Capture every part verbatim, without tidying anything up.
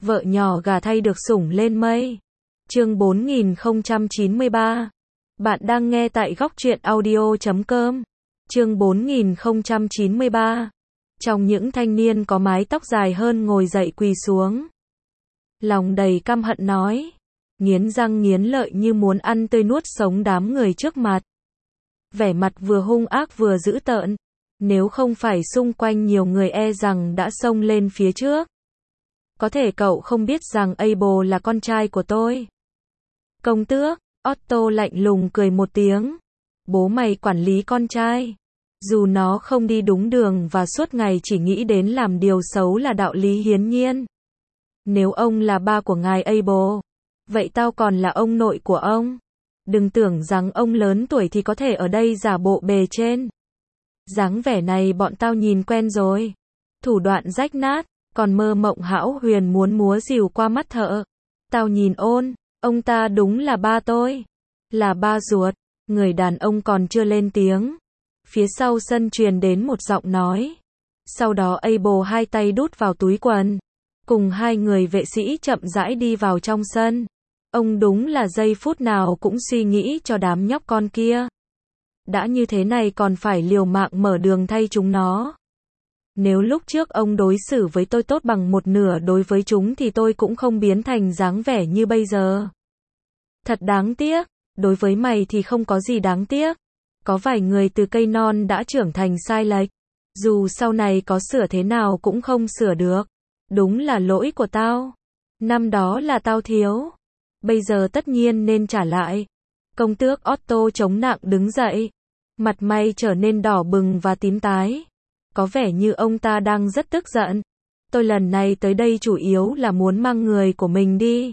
Vợ nhỏ gà thay được sủng lên mây. Chương bốn nghìn không trăm chín mươi ba. Bạn đang nghe tại góc truyện audio chấm com. Chương bốn nghìn không trăm chín mươi ba. Trong những thanh niên có mái tóc dài hơn ngồi dậy quỳ xuống. Lòng đầy căm hận nói. Nghiến răng nghiến lợi như muốn ăn tươi nuốt sống đám người trước mặt. Vẻ mặt vừa hung ác vừa dữ tợn. Nếu không phải xung quanh nhiều người e rằng đã xông lên phía trước. Có thể cậu không biết rằng Abel là con trai của tôi. Công tước, Otto lạnh lùng cười một tiếng. Bố mày quản lý con trai. Dù nó không đi đúng đường và suốt ngày chỉ nghĩ đến làm điều xấu là đạo lý hiển nhiên. Nếu ông là ba của ngài Abel, vậy tao còn là ông nội của ông. Đừng tưởng rằng ông lớn tuổi thì có thể ở đây giả bộ bề trên. Dáng vẻ này bọn tao nhìn quen rồi. Thủ đoạn rách nát, còn mơ mộng hão huyền muốn múa rìu qua mắt thợ. Tao nhìn ôn, ông ta đúng là ba tôi. Là ba ruột. Người đàn ông còn chưa lên tiếng. Phía sau sân truyền đến một giọng nói. Sau đó Abel hai tay đút vào túi quần. Cùng hai người vệ sĩ chậm rãi đi vào trong sân. Ông đúng là giây phút nào cũng suy nghĩ cho đám nhóc con kia. Đã như thế này còn phải liều mạng mở đường thay chúng nó. Nếu lúc trước ông đối xử với tôi tốt bằng một nửa đối với chúng thì tôi cũng không biến thành dáng vẻ như bây giờ. Thật đáng tiếc, đối với mày thì không có gì đáng tiếc. Có vài người từ cây non đã trưởng thành sai lệch. Dù sau này có sửa thế nào cũng không sửa được. Đúng là lỗi của tao. Năm đó là tao thiếu. Bây giờ tất nhiên nên trả lại. Công tước Otto chống nặng đứng dậy. Mặt mày trở nên đỏ bừng và tím tái. Có vẻ như ông ta đang rất tức giận. Tôi lần này tới đây chủ yếu là muốn mang người của mình đi.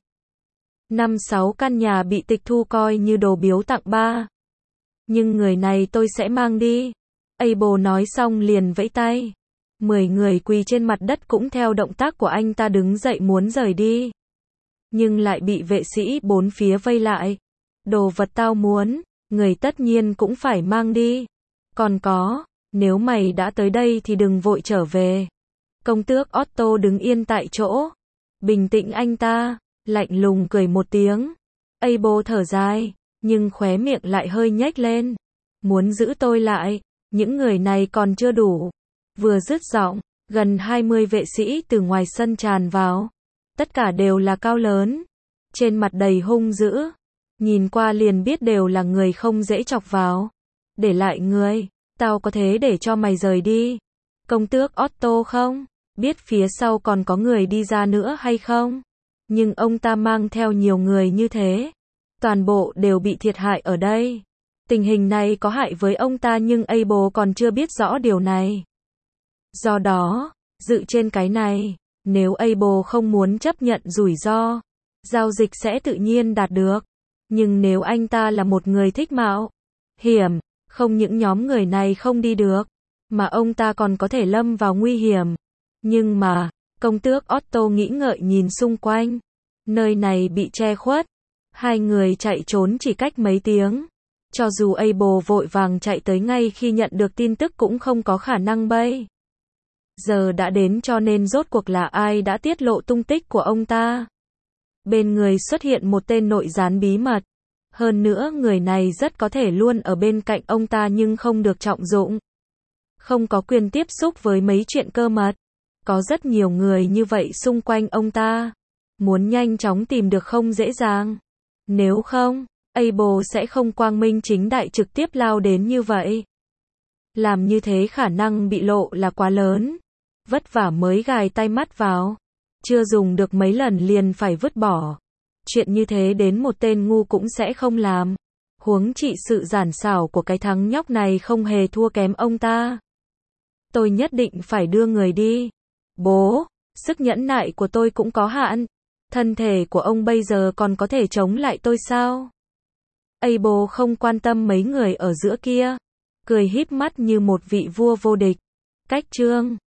Năm sáu căn nhà bị tịch thu coi như đồ biếu tặng ba. Nhưng người này tôi sẽ mang đi. Abel nói xong liền vẫy tay. Mười người quỳ trên mặt đất cũng theo động tác của anh ta đứng dậy muốn rời đi. Nhưng lại bị vệ sĩ bốn phía vây lại. Đồ vật tao muốn, người tất nhiên cũng phải mang đi. Còn có, nếu mày đã tới đây thì đừng vội trở về. Công tước Otto đứng yên tại chỗ. Bình tĩnh anh ta, lạnh lùng cười một tiếng. Abel thở dài, nhưng khóe miệng lại hơi nhếch lên. Muốn giữ tôi lại, những người này còn chưa đủ. Vừa dứt giọng, gần hai mươi vệ sĩ từ ngoài sân tràn vào. Tất cả đều là cao lớn. Trên mặt đầy hung dữ. Nhìn qua liền biết đều là người không dễ chọc vào. Để lại người, tao có thế để cho mày rời đi. Công tước Otto không biết phía sau còn có người đi ra nữa hay không. Nhưng ông ta mang theo nhiều người như thế. Toàn bộ đều bị thiệt hại ở đây. Tình hình này có hại với ông ta nhưng Abel còn chưa biết rõ điều này. Do đó, dựa trên cái này, nếu Abel không muốn chấp nhận rủi ro, giao dịch sẽ tự nhiên đạt được. Nhưng nếu anh ta là một người thích mạo hiểm, không những nhóm người này không đi được, mà ông ta còn có thể lâm vào nguy hiểm. Nhưng mà, công tước Otto nghĩ ngợi nhìn xung quanh. Nơi này bị che khuất. Hai người chạy trốn chỉ cách mấy tiếng. Cho dù Abel vội vàng chạy tới ngay khi nhận được tin tức cũng không có khả năng bay. Giờ đã đến cho nên rốt cuộc là ai đã tiết lộ tung tích của ông ta. Bên người xuất hiện một tên nội gián bí mật. Hơn nữa người này rất có thể luôn ở bên cạnh ông ta nhưng không được trọng dụng. Không có quyền tiếp xúc với mấy chuyện cơ mật. Có rất nhiều người như vậy xung quanh ông ta. Muốn nhanh chóng tìm được không dễ dàng. Nếu không, Abel sẽ không quang minh chính đại trực tiếp lao đến như vậy. Làm như thế khả năng bị lộ là quá lớn. Vất vả mới gài tay mắt vào. Chưa dùng được mấy lần liền phải vứt bỏ. Chuyện như thế đến một tên ngu cũng sẽ không làm. Huống chi sự giản xảo của cái thằng nhóc này không hề thua kém ông ta. Tôi nhất định phải đưa người đi. Bố, sức nhẫn nại của tôi cũng có hạn. Thân thể của ông bây giờ còn có thể chống lại tôi sao? Abel không quan tâm mấy người ở giữa kia. Cười híp mắt như một vị vua vô địch. Cách chương